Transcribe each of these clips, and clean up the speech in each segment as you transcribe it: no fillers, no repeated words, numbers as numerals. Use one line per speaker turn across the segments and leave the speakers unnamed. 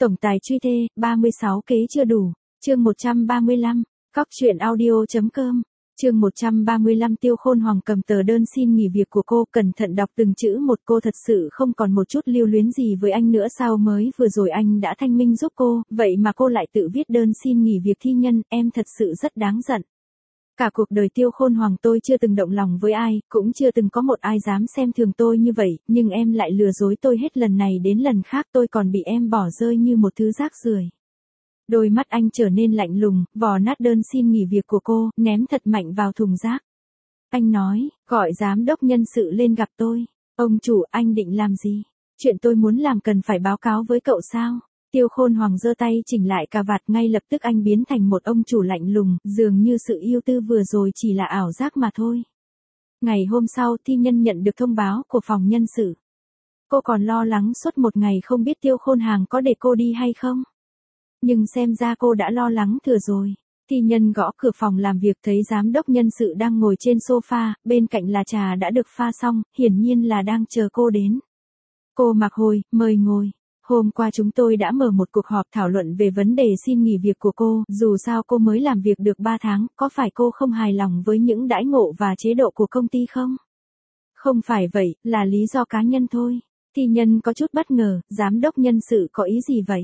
Tổng tài truy thê, 36 kế chưa đủ. Chương 135. Cóc truyện audio.com. Chương 135. Tiêu Khôn Hoàng cầm tờ đơn xin nghỉ việc của cô, cẩn thận đọc từng chữ một. Cô thật sự không còn một chút lưu luyến gì với anh nữa sao? Mới vừa rồi anh đã thanh minh giúp cô, vậy mà cô lại tự viết đơn xin nghỉ việc thi nhân, em thật sự rất đáng giận. Cả cuộc đời Tiêu Khôn Hoàng tôi chưa từng động lòng với ai, cũng chưa từng có một ai dám xem thường tôi như vậy, nhưng em lại lừa dối tôi hết lần này đến lần khác, tôi còn bị em bỏ rơi như một thứ rác rưởi. Đôi mắt anh trở nên lạnh lùng, vò nát đơn xin nghỉ việc của cô, ném thật mạnh vào thùng rác. Anh nói, gọi giám đốc nhân sự lên gặp tôi. Ông chủ, anh định làm gì? Chuyện tôi muốn làm cần phải báo cáo với cậu sao? Tiêu Khôn Hoàng giơ tay chỉnh lại cà vạt, ngay lập tức anh biến thành một ông chủ lạnh lùng, dường như sự yêu tư vừa rồi chỉ là ảo giác mà thôi. Ngày hôm sau, thi nhân nhận được thông báo của phòng nhân sự. Cô còn lo lắng suốt một ngày không biết Tiêu Khôn Hoàng có để cô đi hay không. Nhưng xem ra cô đã lo lắng thừa rồi. Thi nhân gõ cửa phòng làm việc, thấy giám đốc nhân sự đang ngồi trên sofa, bên cạnh là trà đã được pha xong, hiển nhiên là đang chờ cô đến. Cô Mạc Hồi, mời ngồi. Hôm qua chúng tôi đã mở một cuộc họp thảo luận về vấn đề xin nghỉ việc của cô, dù sao cô mới làm việc được 3 tháng, có phải cô không hài lòng với những đãi ngộ và chế độ của công ty không? Không phải vậy, là lý do cá nhân thôi. Thi nhân có chút bất ngờ, giám đốc nhân sự có ý gì vậy?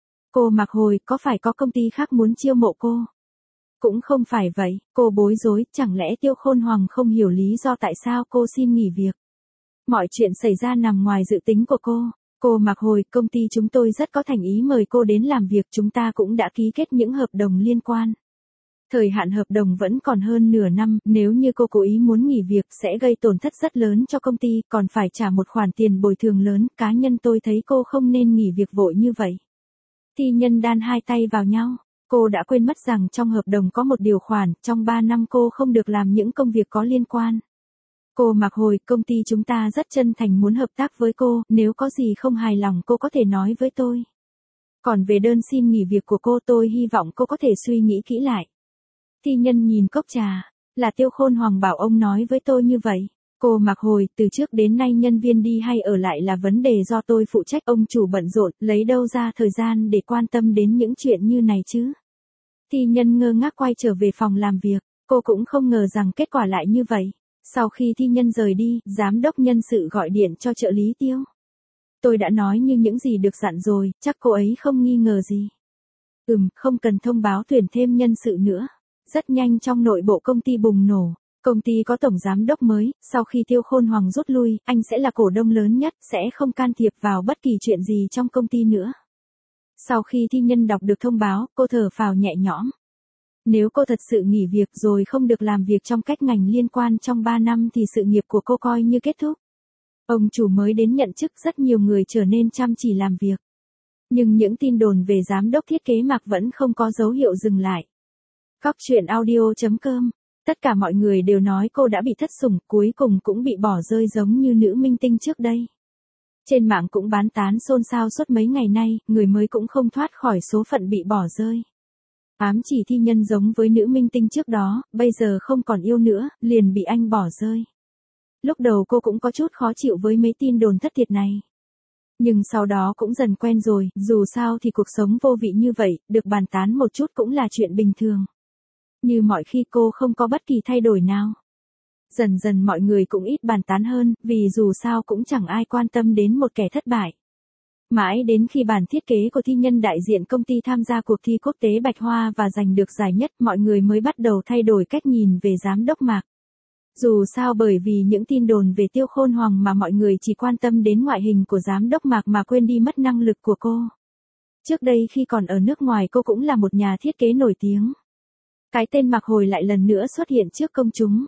Cô Mạc Hồi, có phải có công ty khác muốn chiêu mộ cô? Cũng không phải vậy, cô bối rối, chẳng lẽ Tiêu Khôn Hoàng không hiểu lý do tại sao cô xin nghỉ việc? Mọi chuyện xảy ra nằm ngoài dự tính của cô. Cô Mạc Hồi, công ty chúng tôi rất có thành ý mời cô đến làm việc, chúng ta cũng đã ký kết những hợp đồng liên quan. Thời hạn hợp đồng vẫn còn hơn nửa năm, nếu như cô cố ý muốn nghỉ việc sẽ gây tổn thất rất lớn cho công ty, còn phải trả một khoản tiền bồi thường lớn, cá nhân tôi thấy cô không nên nghỉ việc vội như vậy. Thi nhân đan hai tay vào nhau, cô đã quên mất rằng trong hợp đồng có một điều khoản, trong 3 năm cô không được làm những công việc có liên quan. Cô Mạc Hồi, công ty chúng ta rất chân thành muốn hợp tác với cô, nếu có gì không hài lòng cô có thể nói với tôi. Còn về đơn xin nghỉ việc của cô tôi hy vọng cô có thể suy nghĩ kỹ lại. Thi nhân nhìn cốc trà, là Tiêu Khôn Hoàng bảo ông nói với tôi như vậy. Cô Mạc Hồi, từ trước đến nay nhân viên đi hay ở lại là vấn đề do tôi phụ trách, ông chủ bận rộn, lấy đâu ra thời gian để quan tâm đến những chuyện như này chứ. Thi nhân ngơ ngác quay trở về phòng làm việc, cô cũng không ngờ rằng kết quả lại như vậy. Sau khi thi nhân rời đi, giám đốc nhân sự gọi điện cho trợ lý Tiêu. Tôi đã nói như những gì được dặn rồi, chắc cô ấy không nghi ngờ gì. Không cần thông báo tuyển thêm nhân sự nữa. Rất nhanh trong nội bộ công ty bùng nổ. Công ty có tổng giám đốc mới, sau khi Tiêu Khôn Hoàng rút lui, anh sẽ là cổ đông lớn nhất, sẽ không can thiệp vào bất kỳ chuyện gì trong công ty nữa. Sau khi thi nhân đọc được thông báo, cô thở phào nhẹ nhõm. Nếu cô thật sự nghỉ việc rồi không được làm việc trong các ngành liên quan trong 3 năm thì sự nghiệp của cô coi như kết thúc. Ông chủ mới đến nhận chức, rất nhiều người trở nên chăm chỉ làm việc. Nhưng những tin đồn về giám đốc thiết kế Mạc vẫn không có dấu hiệu dừng lại. Cóc truyện audio.com. Tất cả mọi người đều nói cô đã bị thất sủng, cuối cùng cũng bị bỏ rơi giống như nữ minh tinh trước đây. Trên mạng cũng bán tán xôn xao suốt mấy ngày nay, người mới cũng không thoát khỏi số phận bị bỏ rơi. Ám chỉ thi nhân giống với nữ minh tinh trước đó, bây giờ không còn yêu nữa, liền bị anh bỏ rơi. Lúc đầu cô cũng có chút khó chịu với mấy tin đồn thất thiệt này. Nhưng sau đó cũng dần quen rồi, dù sao thì cuộc sống vô vị như vậy, được bàn tán một chút cũng là chuyện bình thường. Như mọi khi cô không có bất kỳ thay đổi nào. Dần dần mọi người cũng ít bàn tán hơn, vì dù sao cũng chẳng ai quan tâm đến một kẻ thất bại. Mãi đến khi bản thiết kế của thi nhân đại diện công ty tham gia cuộc thi quốc tế Bạch Hoa và giành được giải nhất, mọi người mới bắt đầu thay đổi cách nhìn về giám đốc Mạc. Dù sao bởi vì những tin đồn về Tiêu Khôn Hoàng mà mọi người chỉ quan tâm đến ngoại hình của giám đốc Mạc mà quên đi mất năng lực của cô. Trước đây khi còn ở nước ngoài cô cũng là một nhà thiết kế nổi tiếng. Cái tên Mạc Hồi lại lần nữa xuất hiện trước công chúng.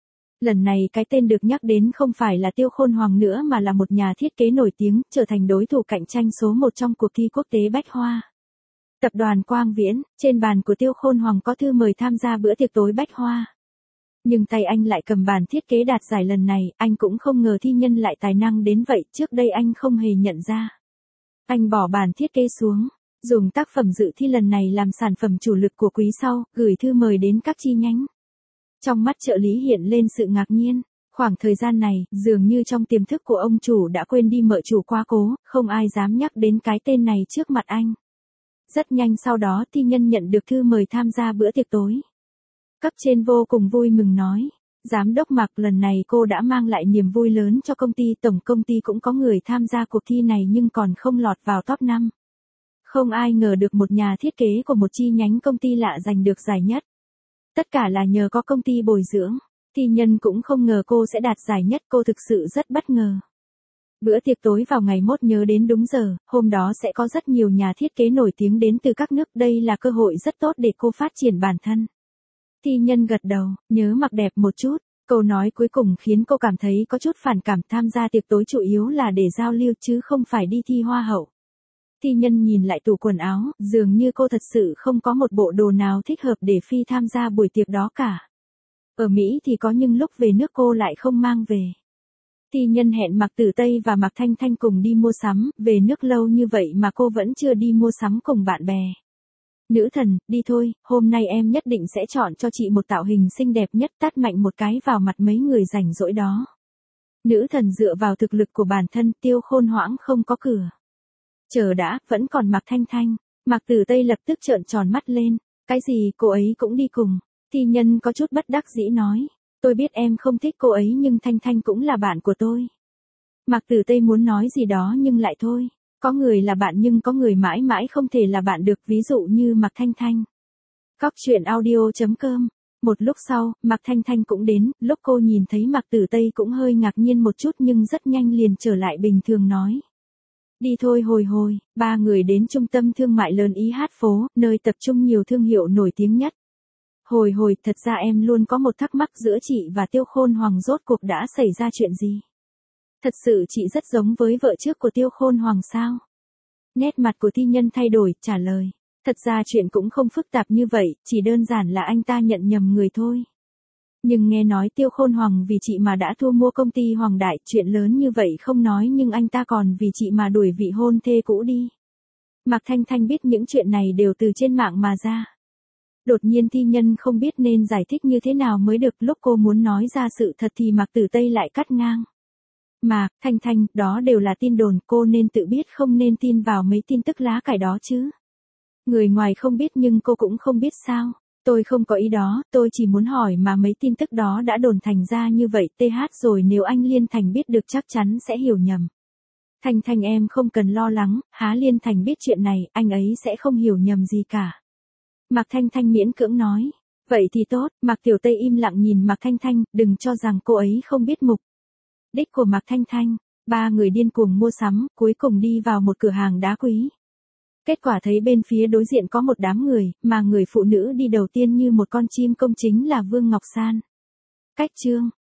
Lần này cái tên được nhắc đến không phải là Tiêu Khôn Hoàng nữa mà là một nhà thiết kế nổi tiếng, trở thành đối thủ cạnh tranh số 1 trong cuộc thi quốc tế Bách Hoa. Tập đoàn Quang Viễn, trên bàn của Tiêu Khôn Hoàng có thư mời tham gia bữa tiệc tối Bách Hoa. Nhưng tay anh lại cầm bản thiết kế đạt giải lần này, anh cũng không ngờ thi nhân lại tài năng đến vậy, trước đây anh không hề nhận ra. Anh bỏ bản thiết kế xuống, dùng tác phẩm dự thi lần này làm sản phẩm chủ lực của quý sau, gửi thư mời đến các chi nhánh. Trong mắt trợ lý hiện lên sự ngạc nhiên, Khoảng thời gian này, dường như trong tiềm thức của ông chủ đã quên đi mợ chủ quá cố, không ai dám nhắc đến cái tên này trước mặt anh. Rất nhanh sau đó Thi Nhân nhận được thư mời tham gia bữa tiệc tối. Cấp trên vô cùng vui mừng nói. Giám đốc Mạc, lần này cô đã mang lại niềm vui lớn cho công ty. Tổng công ty cũng có người tham gia cuộc thi này nhưng còn không lọt vào top 5. Không ai ngờ được một nhà thiết kế của một chi nhánh công ty lạ giành được giải nhất. Tất cả là nhờ có công ty bồi dưỡng. Thi Nhân cũng không ngờ cô sẽ đạt giải nhất, cô thực sự rất bất ngờ. Bữa tiệc tối vào ngày mốt nhớ đến đúng giờ, hôm đó sẽ có rất nhiều nhà thiết kế nổi tiếng đến từ các nước, đây là cơ hội rất tốt để cô phát triển bản thân. Thi Nhân gật đầu, nhớ mặc đẹp một chút, câu nói cuối cùng khiến cô cảm thấy có chút phản cảm. Tham gia tiệc tối chủ yếu là để giao lưu chứ không phải đi thi hoa hậu. Thi Nhân nhìn lại tủ quần áo, dường như cô thật sự không có một bộ đồ nào thích hợp để phi tham gia buổi tiệc đó cả. Ở Mỹ thì có nhưng lúc về nước cô lại không mang về. Thi Nhân hẹn Mạc Tử Tây và Mạc Thanh Thanh cùng đi mua sắm, về nước lâu như vậy mà cô vẫn chưa đi mua sắm cùng bạn bè. Nữ thần, đi thôi, hôm nay em nhất định sẽ chọn cho chị một tạo hình xinh đẹp nhất, tát mạnh một cái vào mặt mấy người rảnh rỗi đó. Nữ thần dựa vào thực lực của bản thân, Tiêu Khôn hoãng không có cửa. Chờ đã, vẫn còn Mạc Thanh Thanh. Mạc Tử Tây lập tức trợn tròn mắt lên. Cái gì, cô ấy cũng đi cùng. Thi Nhân có chút bất đắc dĩ nói. Tôi biết em không thích cô ấy nhưng Thanh Thanh cũng là bạn của tôi. Mạc Tử Tây muốn nói gì đó nhưng lại thôi. Có người là bạn nhưng có người mãi mãi không thể là bạn được, ví dụ như Mạc Thanh Thanh. Cóc truyện audio.com. Một lúc sau, Mạc Thanh Thanh cũng đến, lúc cô nhìn thấy Mạc Tử Tây cũng hơi ngạc nhiên một chút nhưng rất nhanh liền trở lại bình thường nói. Đi thôi hồi, ba người đến trung tâm thương mại lớn Ý Hát phố, nơi tập trung nhiều thương hiệu nổi tiếng nhất. Hồi, thật ra em luôn có một thắc mắc giữa chị và Tiêu Khôn Hoàng, rốt cuộc đã xảy ra chuyện gì? Thật sự chị rất giống với vợ trước của Tiêu Khôn Hoàng sao? Nét mặt của Thi Nhân thay đổi, trả lời. Thật ra chuyện cũng không phức tạp như vậy, chỉ đơn giản là anh ta nhận nhầm người thôi. Nhưng nghe nói Tiêu Khôn Hoàng vì chị mà đã thu mua công ty Hoàng Đại, chuyện lớn như vậy không nói nhưng anh ta còn vì chị mà đuổi vị hôn thê cũ đi. Mạc Thanh Thanh biết những chuyện này đều từ trên mạng mà ra. Đột nhiên Thi Nhân không biết nên giải thích như thế nào mới được, lúc cô muốn nói ra sự thật thì Mạc Tử Tây lại cắt ngang. Mạc Thanh Thanh, đó đều là tin đồn, cô nên tự biết không nên tin vào mấy tin tức lá cải đó chứ. Người ngoài không biết nhưng cô cũng không biết sao. Tôi không có ý đó, tôi chỉ muốn hỏi mà mấy tin tức đó đã đồn thành ra như vậy, rồi nếu anh Liên Thành biết được chắc chắn sẽ hiểu nhầm. Thanh Thanh em không cần lo lắng, há Liên Thành biết chuyện này, anh ấy sẽ không hiểu nhầm gì cả. Mạc Thanh Thanh miễn cưỡng nói. Vậy thì tốt, Mạc Tiểu Tây im lặng nhìn Mạc Thanh Thanh, đừng cho rằng cô ấy không biết mục đích của Mạc Thanh Thanh. Ba người điên cuồng mua sắm, cuối cùng đi vào một cửa hàng đá quý. Kết quả thấy bên phía đối diện có một đám người, mà người phụ nữ đi đầu tiên như một con chim công chính là Vương Ngọc San. Cách chương